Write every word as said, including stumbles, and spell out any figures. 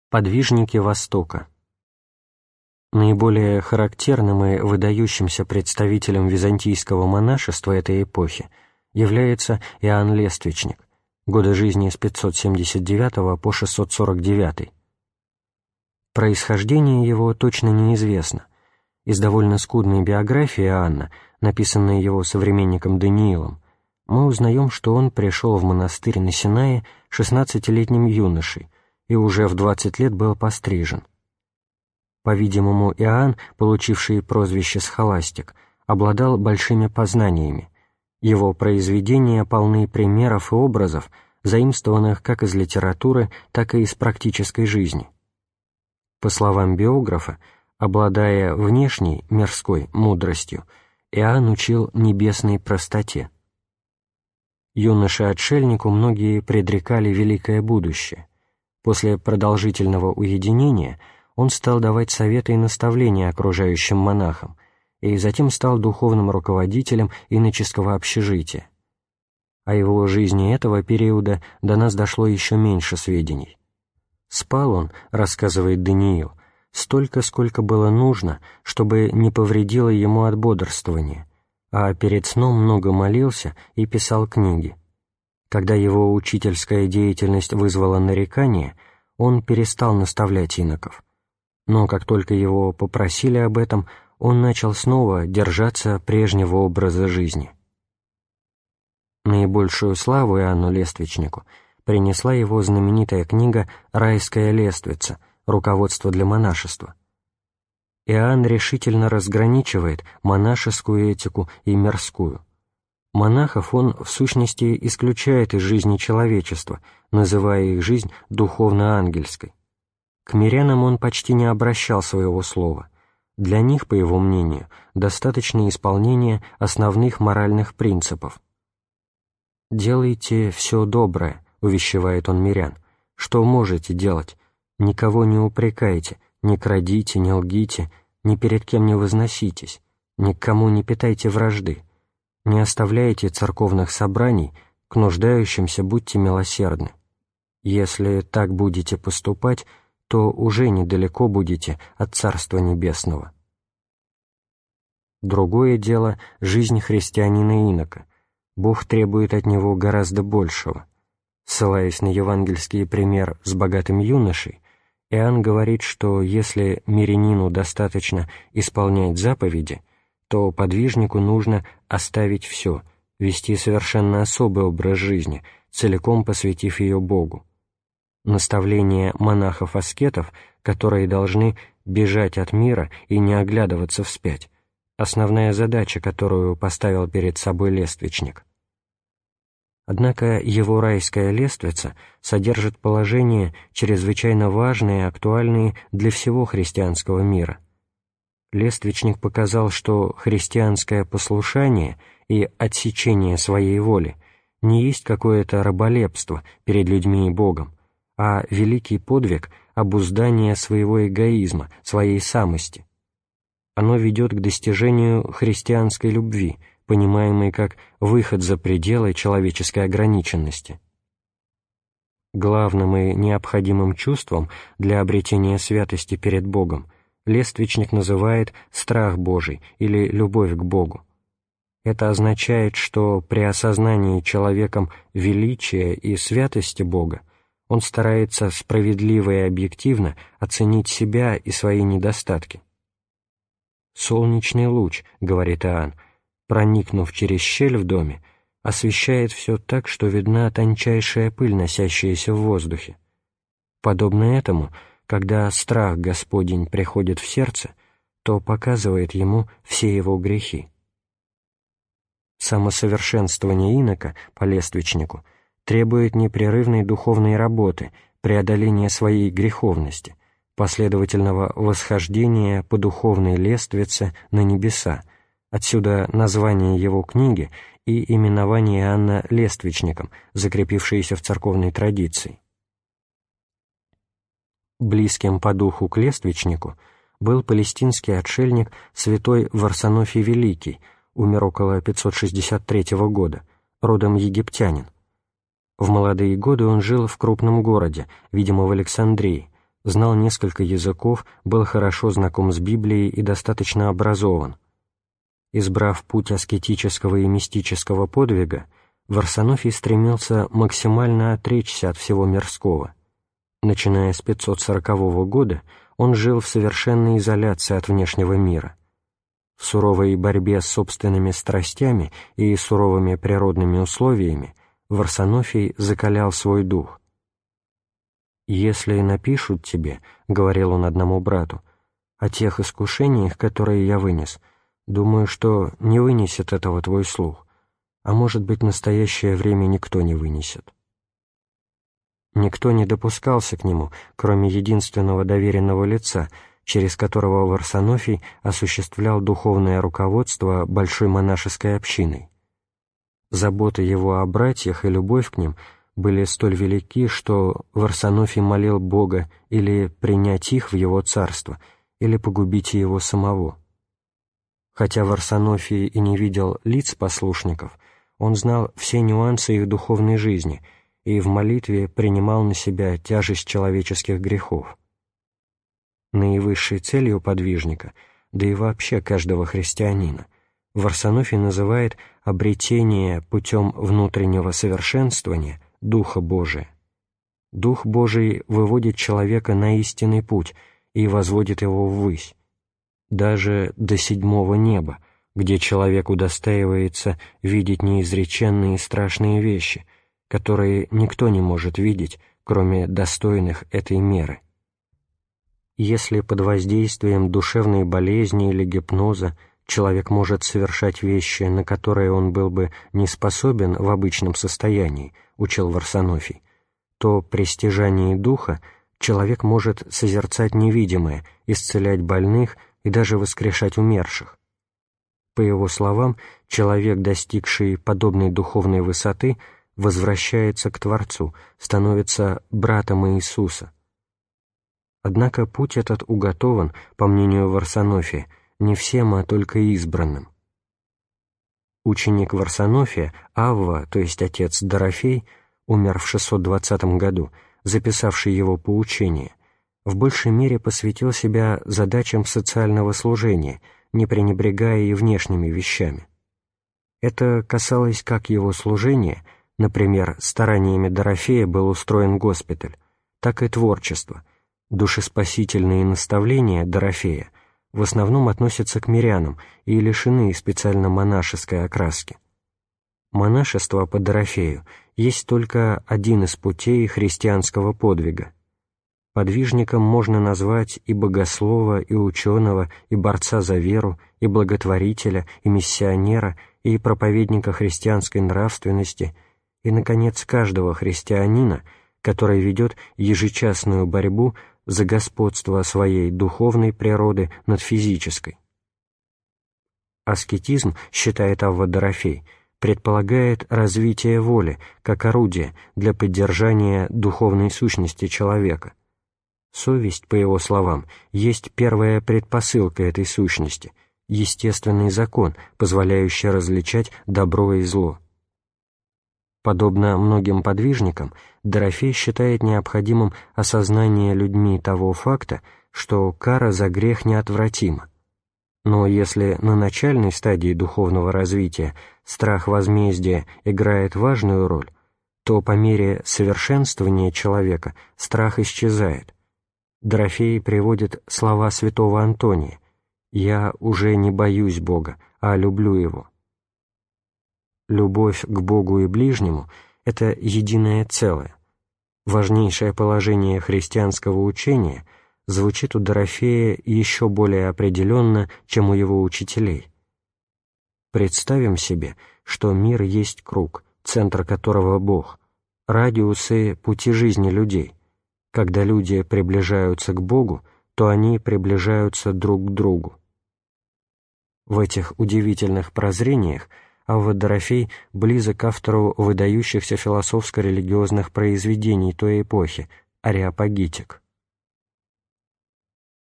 Подвижники Востока. Наиболее характерным и выдающимся представителем византийского монашества этой эпохи является Иоанн Лествичник, годы жизни с пятьсот семьдесят девятого по шестьсот сорок девятый. Происхождение его точно неизвестно. Из довольно скудной биографии Иоанна, написанной его современником Даниилом, мы узнаем, что он пришел в монастырь на Синае шестнадцатилетним юношей и уже в двадцать лет был пострижен. По-видимому, Иоанн, получивший прозвище «схоластик», обладал большими познаниями. Его произведения полны примеров и образов, заимствованных как из литературы, так и из практической жизни. По словам биографа, обладая внешней, мирской мудростью, Иоанн учил небесной простоте. Юноше-отшельнику многие предрекали великое будущее. После продолжительного уединения он стал давать советы и наставления окружающим монахам, и затем стал духовным руководителем иноческого общежития. О его жизни этого периода до нас дошло еще меньше сведений. Спал он, рассказывает Даниил, столько, сколько было нужно, чтобы не повредило ему от бодрствования, а перед сном много молился и писал книги. Когда его учительская деятельность вызвала нарекания, он перестал наставлять иноков. Но как только его попросили об этом, он начал снова держаться прежнего образа жизни. Наибольшую славу Иоанну Лествичнику принесла его знаменитая книга «Райская лествица. Руководство для монашества». Иоанн решительно разграничивает монашескую этику и мирскую. Монахов он, в сущности, исключает из жизни человечества, называя их жизнь духовно-ангельской. К мирянам он почти не обращал своего слова. Для них, по его мнению, достаточно исполнения основных моральных принципов. «Делайте все доброе», — увещевает он мирян, — «что можете делать? Никого не упрекайте, не крадите, не лгите, ни перед кем не возноситесь, никому не питайте вражды. Не оставляйте церковных собраний, к нуждающимся будьте милосердны. Если так будете поступать, то уже недалеко будете от Царства Небесного». Другое дело — жизнь христианина-инока. Бог требует от него гораздо большего. Ссылаясь на евангельский пример с богатым юношей, Иоанн говорит, что если мирянину достаточно исполнять заповеди, то подвижнику нужно оставить все, вести совершенно особый образ жизни, целиком посвятив ее Богу. Наставление монахов-аскетов, которые должны бежать от мира и не оглядываться вспять, основная задача, которую поставил перед собой Лествичник. Однако его райская лествица содержит положения, чрезвычайно важные и актуальные для всего христианского мира. Лествичник показал, что христианское послушание и отсечение своей воли не есть какое-то раболепство перед людьми и Богом, а великий подвиг обуздания своего эгоизма, своей самости. Оно ведет к достижению христианской любви, понимаемой как выход за пределы человеческой ограниченности. Главным и необходимым чувством для обретения святости перед Богом Лествичник называет страх Божий или любовь к Богу. Это означает, что при осознании человеком величия и святости Бога он старается справедливо и объективно оценить себя и свои недостатки. «Солнечный луч, — говорит Иоанн, — проникнув через щель в доме, освещает все так, что видна тончайшая пыль, носящаяся в воздухе. Подобно этому, когда страх Господень приходит в сердце, то показывает ему все его грехи». Самосовершенствование инока по Лествичнику требует непрерывной духовной работы, преодоления своей греховности, последовательного восхождения по духовной лествице на небеса, отсюда название его книги и именование Иоанна Лествичником, закрепившееся в церковной традиции. Близким по духу к Лествичнику был палестинский отшельник святой Варсонофий Великий, умер около пятьсот шестьдесят третьего года, родом египтянин. В молодые годы он жил в крупном городе, видимо, в Александрии, знал несколько языков, был хорошо знаком с Библией и достаточно образован. Избрав путь аскетического и мистического подвига, Варсонофий стремился максимально отречься от всего мирского. Начиная с пятьсот сорокового года он жил в совершенной изоляции от внешнего мира. В суровой борьбе с собственными страстями и суровыми природными условиями Варсонофий закалял свой дух. «Если напишут тебе, — говорил он одному брату, — о тех искушениях, которые я вынес, думаю, что не вынесет этого твой слух, а может быть, настоящее время никто не вынесет». Никто не допускался к нему, кроме единственного доверенного лица, через которого Варсонофий осуществлял духовное руководство большой монашеской общиной. Забота его о братьях и любовь к ним были столь велики, что Варсонофий молил Бога или принять их в его царство, или погубить его самого. Хотя Варсонофий и не видел лиц послушников, он знал все нюансы их духовной жизни и в молитве принимал на себя тяжесть человеческих грехов. Наивысшей целью подвижника, да и вообще каждого христианина, Варсонофий называет обретение путем внутреннего совершенствования Духа Божия. Дух Божий выводит человека на истинный путь и возводит его ввысь, даже до седьмого неба, где человек удостаивается видеть неизреченные и страшные вещи, которые никто не может видеть, кроме достойных этой меры. Если под воздействием душевной болезни или гипноза человек может совершать вещи, на которые он был бы не способен в обычном состоянии, учил Варсонофий, то при стяжании духа человек может созерцать невидимое, исцелять больных и даже воскрешать умерших. По его словам, человек, достигший подобной духовной высоты, возвращается к Творцу, становится братом Иисуса. Однако путь этот уготован, по мнению Варсонофия, не всем, а только избранным. Ученик Варсонофия, Авва, то есть отец Дорофей, умер в шестьсот двадцатом году, записавший его поучение, в большей мере посвятил себя задачам социального служения, не пренебрегая и внешними вещами. Это касалось как его служения, например, стараниями Дорофея был устроен госпиталь, так и творчества. Душеспасительные наставления Дорофея в основном относятся к мирянам и лишены специально монашеской окраски. Монашество по Дорофею есть только один из путей христианского подвига. Подвижником можно назвать и богослова, и ученого, и борца за веру, и благотворителя, и миссионера, и проповедника христианской нравственности, и, наконец, каждого христианина, который ведет ежечасную борьбу за господство своей духовной природы над физической. Аскетизм, считает Авва Дорофей, предполагает развитие воли как орудие для поддержания духовной сущности человека. Совесть, по его словам, есть первая предпосылка этой сущности, естественный закон, позволяющий различать добро и зло. Подобно многим подвижникам, Дорофей считает необходимым осознание людьми того факта, что кара за грех неотвратима. Но если на начальной стадии духовного развития страх возмездия играет важную роль, то по мере совершенствования человека страх исчезает. Дорофей приводит слова святого Антония: «Я уже не боюсь Бога, а люблю Его». Любовь к Богу и ближнему — это единое целое. Важнейшее положение христианского учения звучит у Дорофея еще более определенно, чем у его учителей. Представим себе, что мир есть круг, центр которого Бог, радиусы — пути жизни людей. Когда люди приближаются к Богу, то они приближаются друг к другу. В этих удивительных прозрениях Авва Дорофей близок к автору выдающихся философско-религиозных произведений той эпохи, Ареопагитик.